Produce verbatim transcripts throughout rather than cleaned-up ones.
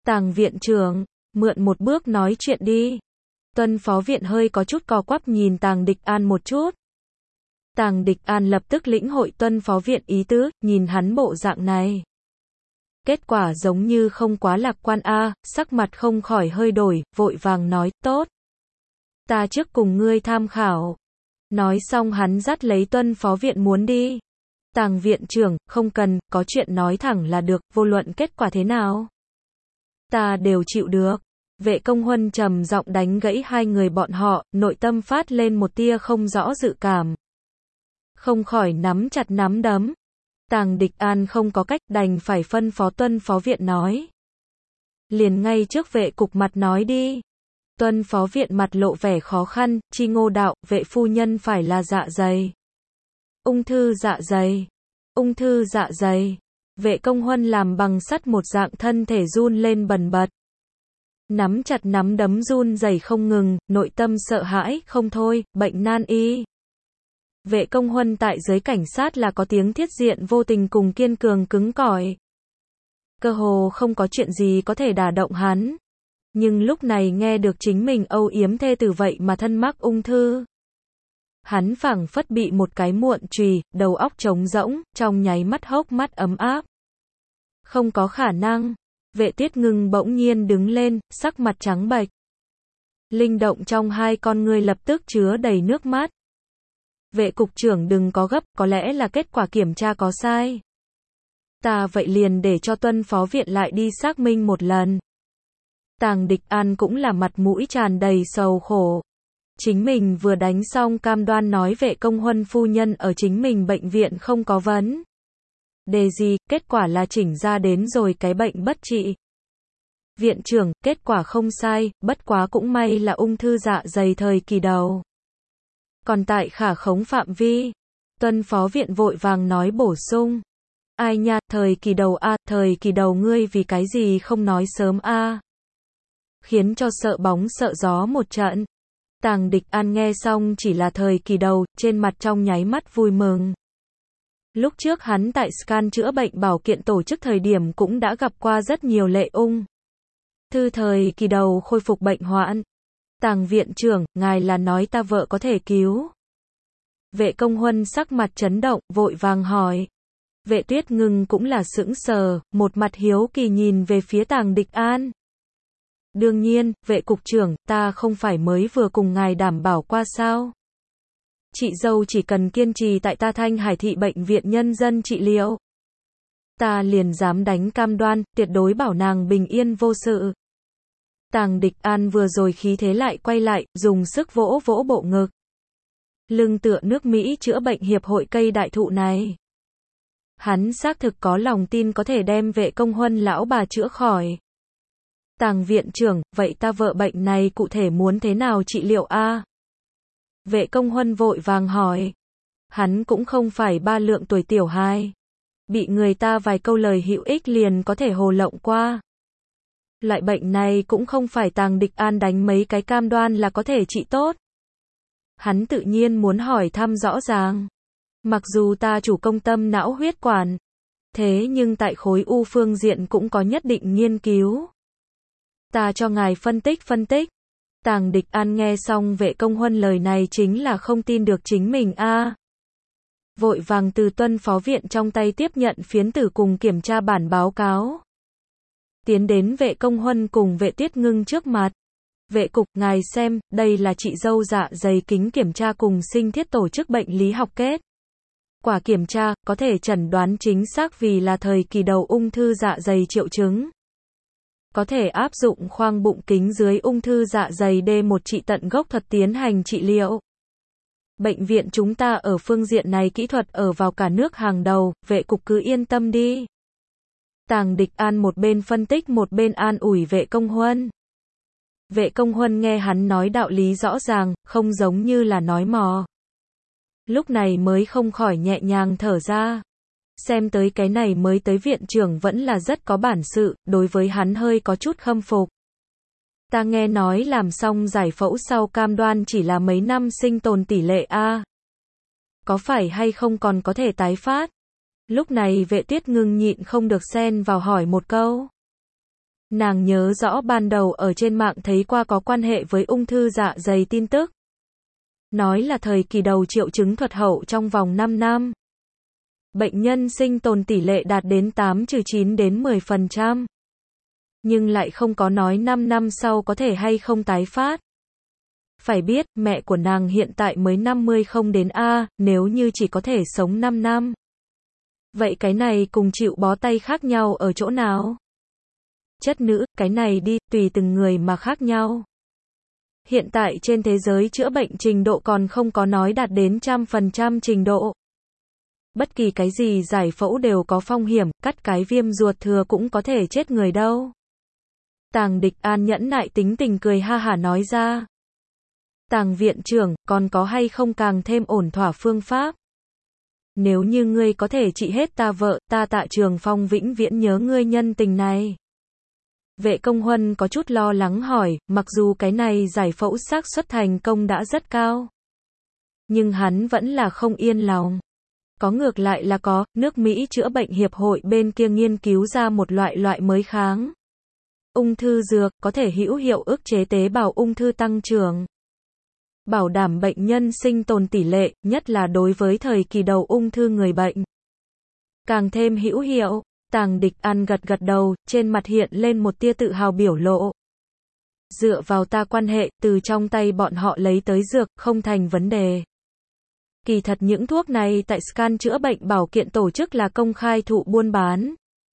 Tàng viện trưởng, mượn một bước nói chuyện đi. Tuân phó viện hơi có chút co quắp nhìn Tàng Địch An một chút. Tàng Địch An lập tức lĩnh hội Tuân phó viện ý tứ, nhìn hắn bộ dạng này. Kết quả giống như không quá lạc quan a, sắc mặt không khỏi hơi đổi, vội vàng nói, tốt. Ta trước cùng ngươi tham khảo. Nói xong hắn dắt lấy Tuân phó viện muốn đi. Tàng viện trưởng, không cần, có chuyện nói thẳng là được, vô luận kết quả thế nào. Ta đều chịu được. Vệ Công Huân trầm giọng đánh gãy hai người bọn họ, nội tâm phát lên một tia không rõ dự cảm. Không khỏi nắm chặt nắm đấm. Tàng Địch An không có cách, đành phải phân phó Tuân phó viện nói. Liền ngay trước vệ cục mặt nói đi. Tuân phó viện mặt lộ vẻ khó khăn, chi ngô đạo, vệ phu nhân phải là dạ dày. Ung thư dạ dày. Ung thư dạ dày. Vệ Công Huân làm bằng sắt một dạng thân thể run lên bần bật. Nắm chặt nắm đấm run rẩy không ngừng, nội tâm sợ hãi, không thôi, bệnh nan y. Vệ Công Huân tại giới cảnh sát là có tiếng thiết diện vô tình cùng kiên cường cứng cỏi. Cơ hồ không có chuyện gì có thể đả động hắn. Nhưng lúc này nghe được chính mình âu yếm thê tử vậy mà thân mắc ung thư. Hắn phảng phất bị một cái muộn chùy, đầu óc trống rỗng, trong nháy mắt hốc mắt ấm áp. Không có khả năng. Vệ Tiết Ngưng bỗng nhiên đứng lên, sắc mặt trắng bệch. Linh động trong hai con ngươi lập tức chứa đầy nước mắt. Vệ cục trưởng đừng có gấp, có lẽ là kết quả kiểm tra có sai. Ta vậy liền để cho Tuân phó viện lại đi xác minh một lần. Tàng Địch An cũng là mặt mũi tràn đầy sầu khổ. Chính mình vừa đánh xong cam đoan nói Vệ Công Huân phu nhân ở chính mình bệnh viện không có vấn đề gì, kết quả là chỉnh ra đến rồi cái bệnh bất trị. Viện trưởng, kết quả không sai, bất quá cũng may là ung thư dạ dày thời kỳ đầu. Còn tại khả khống phạm vi. Tuân phó viện vội vàng nói bổ sung. Ai nha, thời kỳ đầu a, thời kỳ đầu ngươi vì cái gì không nói sớm a? Khiến cho sợ bóng sợ gió một trận. Tàng Địch An nghe xong chỉ là thời kỳ đầu, trên mặt trong nháy mắt vui mừng. Lúc trước hắn tại scan chữa bệnh bảo kiện tổ chức thời điểm cũng đã gặp qua rất nhiều lệ ung thư thời kỳ đầu khôi phục bệnh hoạn. Tàng viện trưởng, ngài là nói ta vợ có thể cứu? Vệ Công Huân sắc mặt chấn động, vội vàng hỏi. Vệ Tuyết Ngưng cũng là sững sờ, một mặt hiếu kỳ nhìn về phía Tàng Địch An. Đương nhiên, vệ cục trưởng, ta không phải mới vừa cùng ngài đảm bảo qua sao? Chị dâu chỉ cần kiên trì tại ta Thanh Hải thị bệnh viện nhân dân trị liệu. Ta liền dám đánh cam đoan, tuyệt đối bảo nàng bình yên vô sự. Tàng Địch An vừa rồi khí thế lại quay lại, dùng sức vỗ vỗ bộ ngực. Lưng tựa nước Mỹ chữa bệnh hiệp hội cây đại thụ này. Hắn xác thực có lòng tin có thể đem Vệ Công Huân lão bà chữa khỏi. Tàng viện trưởng, vậy ta vợ bệnh này cụ thể muốn thế nào trị liệu a? Vệ Công Huân vội vàng hỏi. Hắn cũng không phải ba lượng tuổi tiểu hài. Bị người ta vài câu lời hữu ích liền có thể hồ lộng qua. Loại bệnh này cũng không phải Tàng Địch An đánh mấy cái cam đoan là có thể trị tốt. Hắn tự nhiên muốn hỏi thăm rõ ràng. Mặc dù ta chủ công tâm não huyết quản, thế nhưng tại khối u phương diện cũng có nhất định nghiên cứu. Ta cho ngài phân tích phân tích. Tàng Địch An nghe xong Vệ Công Huân lời này chính là không tin được chính mình a. À. Vội vàng từ Tuân phó viện trong tay tiếp nhận phiến tử cùng kiểm tra bản báo cáo. Tiến đến Vệ Công Huân cùng Vệ Tiết Ngưng trước mặt. Vệ cục, ngài xem, đây là chị dâu dạ dày kính kiểm tra cùng sinh thiết tổ chức bệnh lý học kết. Quả kiểm tra, có thể chẩn đoán chính xác vì là thời kỳ đầu ung thư dạ dày triệu chứng. Có thể áp dụng khoang bụng kính dưới ung thư dạ dày D một trị tận gốc thuật tiến hành trị liệu. Bệnh viện chúng ta ở phương diện này kỹ thuật ở vào cả nước hàng đầu, vệ cục cứ yên tâm đi. Tàng Địch An một bên phân tích một bên an ủi Vệ Công Huân. Vệ Công Huân nghe hắn nói đạo lý rõ ràng, không giống như là nói mò. Lúc này mới không khỏi nhẹ nhàng thở ra. Xem tới cái này mới tới viện trưởng vẫn là rất có bản sự, đối với hắn hơi có chút khâm phục. Ta nghe nói làm xong giải phẫu sau cam đoan chỉ là mấy năm sinh tồn tỷ lệ a. Có phải hay không còn có thể tái phát? Lúc này Vệ Tiết Ngưng nhịn không được xen vào hỏi một câu. Nàng nhớ rõ ban đầu ở trên mạng thấy qua có quan hệ với ung thư dạ dày tin tức. Nói là thời kỳ đầu triệu chứng thuật hậu trong vòng năm năm. Bệnh nhân sinh tồn tỷ lệ đạt đến tám trừ chín đến mười phần trăm. Nhưng lại không có nói năm năm sau có thể hay không tái phát. Phải biết, mẹ của nàng hiện tại mới năm mươi không đến A, nếu như chỉ có thể sống năm năm. Vậy cái này cùng chịu bó tay khác nhau ở chỗ nào? Chất nữ, cái này đi, tùy từng người mà khác nhau. Hiện tại trên thế giới chữa bệnh trình độ còn không có nói đạt đến trăm phần trăm trình độ. Bất kỳ cái gì giải phẫu đều có phong hiểm, cắt cái viêm ruột thừa cũng có thể chết người đâu. Tàng Địch An nhẫn nại tính tình cười ha hả nói ra. Tàng viện trưởng, còn có hay không càng thêm ổn thỏa phương pháp? Nếu như ngươi có thể trị hết ta vợ, ta Tạ Trường Phong vĩnh viễn nhớ ngươi nhân tình này. Vệ Công Huân có chút lo lắng hỏi, mặc dù cái này giải phẫu xác suất thành công đã rất cao. Nhưng hắn vẫn là không yên lòng. Có ngược lại là có, nước Mỹ chữa bệnh hiệp hội bên kia nghiên cứu ra một loại loại mới kháng ung thư dược, có thể hữu hiệu ức chế tế bào ung thư tăng trưởng. Bảo đảm bệnh nhân sinh tồn tỷ lệ, nhất là đối với thời kỳ đầu ung thư người bệnh. Càng thêm hữu hiệu, Tàng Địch An gật gật đầu, trên mặt hiện lên một tia tự hào biểu lộ. Dựa vào ta quan hệ, từ trong tay bọn họ lấy tới dược, không thành vấn đề. Kỳ thật những thuốc này tại Scan chữa bệnh bảo kiện tổ chức là công khai thụ buôn bán.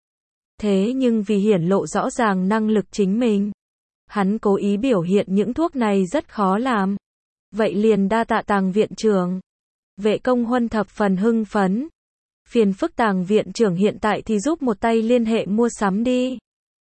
Thế nhưng vì hiển lộ rõ ràng năng lực chính mình, hắn cố ý biểu hiện những thuốc này rất khó làm. Vậy liền đa tạ Tàng viện trưởng. Vệ Công Huân thập phần hưng phấn. Phiền phức Tàng viện trưởng hiện tại thì giúp một tay liên hệ mua sắm đi.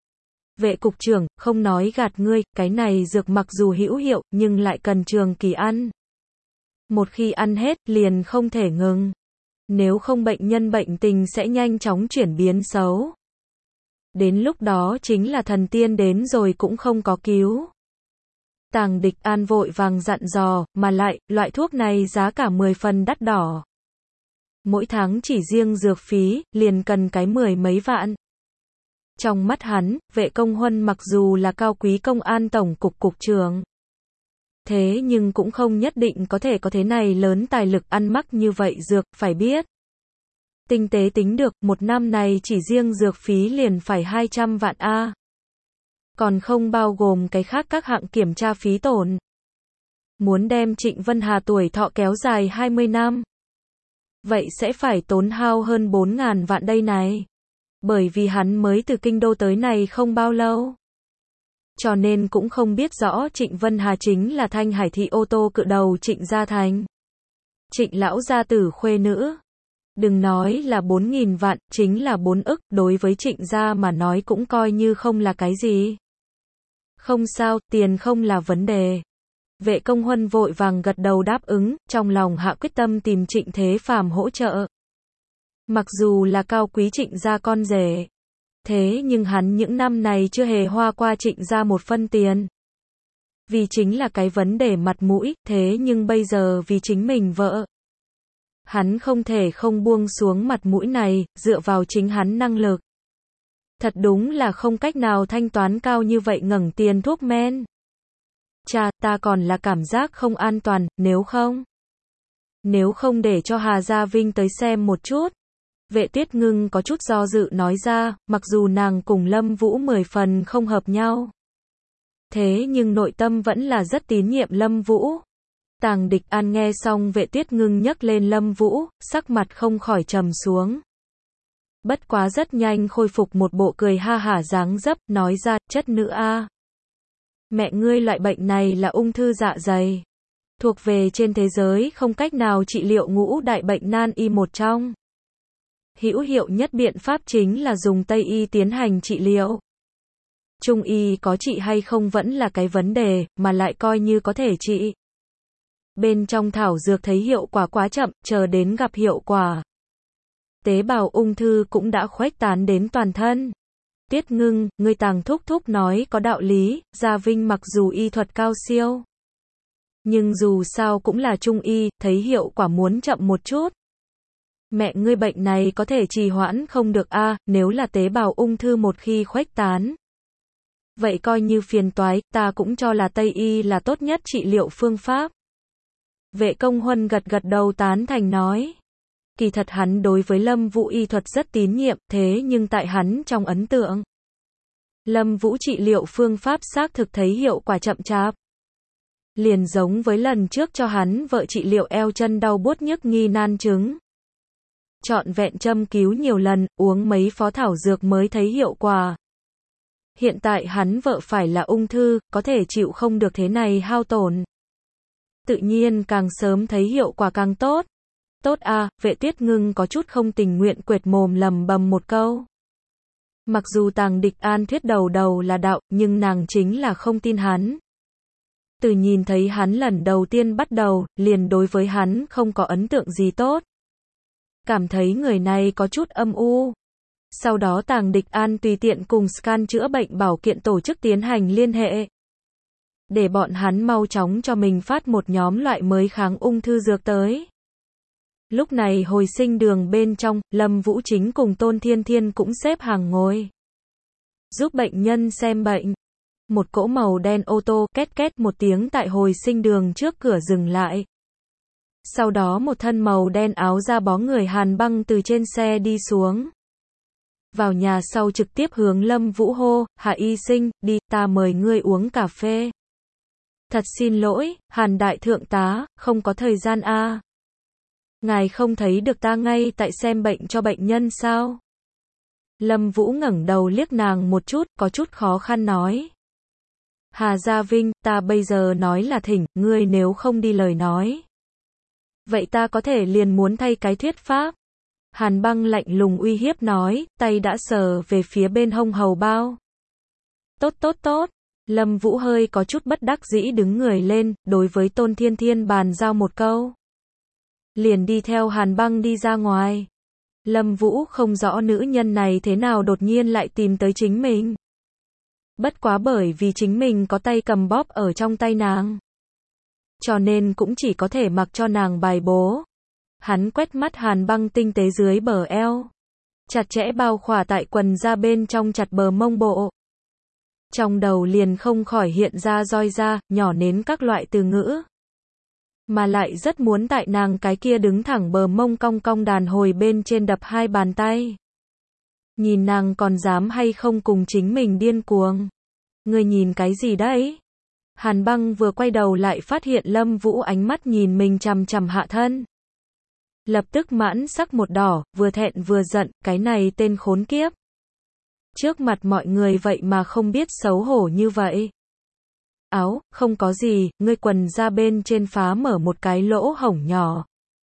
Vệ cục trưởng, không nói gạt ngươi, cái này dược mặc dù hữu hiệu, nhưng lại cần trường kỳ ăn. Một khi ăn hết, liền không thể ngừng. Nếu không bệnh nhân bệnh tình sẽ nhanh chóng chuyển biến xấu. Đến lúc đó chính là thần tiên đến rồi cũng không có cứu. Tàng Địch An vội vàng dặn dò, mà lại, loại thuốc này giá cả mười phần đắt đỏ. Mỗi tháng chỉ riêng dược phí, liền cần cái mười mấy vạn. Trong mắt hắn, Vệ Công Huân mặc dù là cao quý công an tổng cục cục trưởng. Thế nhưng cũng không nhất định có thể có thế này lớn tài lực ăn mắc như vậy dược, phải biết. Tinh tế tính được, một năm này chỉ riêng dược phí liền phải hai trăm vạn A. Còn không bao gồm cái khác các hạng kiểm tra phí tổn. Muốn đem Trịnh Vân Hà tuổi thọ kéo dài hai mươi năm. Vậy sẽ phải tốn hao hơn bốn ngàn vạn đây này. Bởi vì hắn mới từ kinh đô tới này không bao lâu. Cho nên cũng không biết rõ Trịnh Vân Hà chính là Thanh Hải thị ô tô cự đầu Trịnh Gia Thành. Trịnh lão gia tử khuê nữ. Đừng nói là bốn nghìn vạn, chính là bốn ức, đối với Trịnh gia mà nói cũng coi như không là cái gì. Không sao, tiền không là vấn đề. Vệ Công Huân vội vàng gật đầu đáp ứng, trong lòng hạ quyết tâm tìm Trịnh Thế Phàm hỗ trợ. Mặc dù là cao quý Trịnh gia con rể, thế nhưng hắn những năm này chưa hề hoa qua Trịnh gia một phân tiền. Vì chính là cái vấn đề mặt mũi, thế nhưng bây giờ vì chính mình vợ. Hắn không thể không buông xuống mặt mũi này, dựa vào chính hắn năng lực. Thật đúng là không cách nào thanh toán cao như vậy ngẩng tiền thuốc men. Chà, ta còn là cảm giác không an toàn, nếu không. Nếu không để cho Hà Gia Vinh tới xem một chút. Vệ Tuyết Ngưng có chút do dự nói ra, mặc dù nàng cùng Lâm Vũ mười phần không hợp nhau. Thế nhưng nội tâm vẫn là rất tín nhiệm Lâm Vũ. Tàng Địch An nghe xong Vệ Tuyết Ngưng nhắc lên Lâm Vũ, sắc mặt không khỏi trầm xuống. Bất quá rất nhanh khôi phục một bộ cười ha hả dáng dấp, nói ra, chất nữ a. Mẹ ngươi loại bệnh này là ung thư dạ dày. Thuộc về trên thế giới không cách nào trị liệu ngũ đại bệnh nan y một trong. Hữu hiệu nhất biện pháp chính là dùng Tây y tiến hành trị liệu. Trung y có trị hay không vẫn là cái vấn đề, mà lại coi như có thể trị. Bên trong thảo dược thấy hiệu quả quá chậm, chờ đến gặp hiệu quả. Tế bào ung thư cũng đã khuếch tán đến toàn thân. Tuyết Ngưng, ngươi Tàng thúc thúc nói có đạo lý, Gia Vinh mặc dù y thuật cao siêu. Nhưng dù sao cũng là trung y, thấy hiệu quả muốn chậm một chút. Mẹ ngươi bệnh này có thể trì hoãn không được a, nếu là tế bào ung thư một khi khuếch tán. Vậy coi như phiền toái, ta cũng cho là Tây y là tốt nhất trị liệu phương pháp. Vệ Công Huân gật gật đầu tán thành nói. Kỳ thật hắn đối với Lâm Vũ y thuật rất tín nhiệm, thế nhưng tại hắn trong ấn tượng, Lâm Vũ trị liệu phương pháp xác thực thấy hiệu quả chậm chạp. Liền giống với lần trước cho hắn vợ trị liệu eo chân đau buốt nhức nghi nan chứng. Trọn vẹn châm cứu nhiều lần, uống mấy phó thảo dược mới thấy hiệu quả. Hiện tại hắn vợ phải là ung thư, có thể chịu không được thế này hao tổn. Tự nhiên càng sớm thấy hiệu quả càng tốt. Tốt à, Vệ Tuyết Ngưng có chút không tình nguyện quệt mồm lầm bầm một câu. Mặc dù Tàng Địch An thuyết đầu đầu là đạo, nhưng nàng chính là không tin hắn. Từ nhìn thấy hắn lần đầu tiên bắt đầu, liền đối với hắn không có ấn tượng gì tốt. Cảm thấy người này có chút âm u. Sau đó Tàng Địch An tùy tiện cùng Scan chữa bệnh bảo kiện tổ chức tiến hành liên hệ. Để bọn hắn mau chóng cho mình phát một nhóm loại mới kháng ung thư dược tới. Lúc này hồi sinh đường bên trong, Lâm Vũ Chính cùng Tôn Thiên Thiên cũng xếp hàng ngồi. Giúp bệnh nhân xem bệnh. Một cỗ màu đen ô tô két két một tiếng tại hồi sinh đường trước cửa dừng lại. Sau đó một thân màu đen áo da bó người Hàn Băng từ trên xe đi xuống. Vào nhà sau trực tiếp hướng Lâm Vũ hô, Hạ y sinh, đi, ta mời ngươi uống cà phê. Thật xin lỗi, Hàn đại thượng tá, không có thời gian a. À. Ngài không thấy được ta ngay tại xem bệnh cho bệnh nhân sao? Lâm Vũ ngẩng đầu liếc nàng một chút, có chút khó khăn nói. Hà Gia Vinh, ta bây giờ nói là thỉnh, ngươi nếu không đi lời nói. Vậy ta có thể liền muốn thay cái thuyết pháp. Hàn Băng lạnh lùng uy hiếp nói, tay đã sờ về phía bên hông hầu bao. Tốt tốt tốt. Lâm Vũ hơi có chút bất đắc dĩ đứng người lên, đối với Tôn Thiên Thiên bàn giao một câu. Liền đi theo Hàn Băng đi ra ngoài. Lâm Vũ không rõ nữ nhân này thế nào đột nhiên lại tìm tới chính mình. Bất quá bởi vì chính mình có tay cầm bóp ở trong tay nàng. Cho nên cũng chỉ có thể mặc cho nàng bài bố. Hắn quét mắt Hàn Băng tinh tế dưới bờ eo. Chặt chẽ bao khỏa tại quần da bên trong chặt bờ mông bộ. Trong đầu liền không khỏi hiện ra roi da, nhỏ nến các loại từ ngữ. Mà lại rất muốn tại nàng cái kia đứng thẳng bờ mông cong cong đàn hồi bên trên đập hai bàn tay. Nhìn nàng còn dám hay không cùng chính mình điên cuồng. Ngươi nhìn cái gì đấy? Hàn Băng vừa quay đầu lại phát hiện Lâm Vũ ánh mắt nhìn mình chằm chằm hạ thân. Lập tức mãn sắc một đỏ, vừa thẹn vừa giận, cái này tên khốn kiếp. Trước mặt mọi người vậy mà không biết xấu hổ như vậy. Áo, không có gì, ngươi quần ra bên trên phá mở một cái lỗ hổng nhỏ.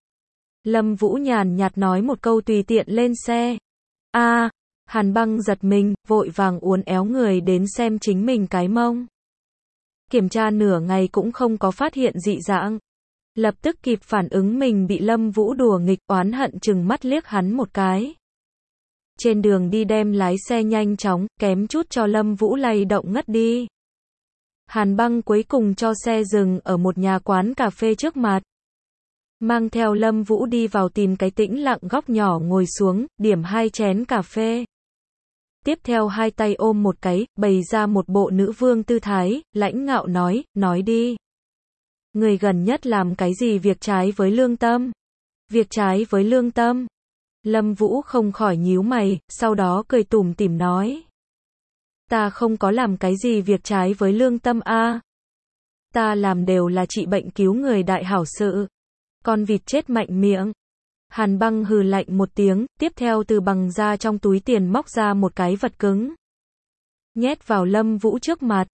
Lâm Vũ nhàn nhạt nói một câu tùy tiện lên xe. A, à, Hàn Băng giật mình, vội vàng uốn éo người đến xem chính mình cái mông. Kiểm tra nửa ngày cũng không có phát hiện dị dạng. Lập tức kịp phản ứng mình bị Lâm Vũ đùa nghịch, oán hận chừng mắt liếc hắn một cái. Trên đường đi đem lái xe nhanh chóng, kém chút cho Lâm Vũ lay động ngất đi. Hàn Băng cuối cùng cho xe dừng ở một nhà quán cà phê trước mặt. Mang theo Lâm Vũ đi vào tìm cái tĩnh lặng góc nhỏ ngồi xuống, điểm hai chén cà phê. Tiếp theo hai tay ôm một cái, bày ra một bộ nữ vương tư thái, lãnh ngạo nói, nói đi. Người gần nhất làm cái gì việc trái với lương tâm? Việc trái với lương tâm? Lâm Vũ không khỏi nhíu mày, sau đó cười tủm tỉm nói. Ta không có làm cái gì việc trái với lương tâm a. À. Ta làm đều là trị bệnh cứu người đại hảo sự. Con vịt chết mạnh miệng. Hàn Băng hừ lạnh một tiếng, tiếp theo từ bằng da trong túi tiền móc ra một cái vật cứng. Nhét vào Lâm Vũ trước mặt.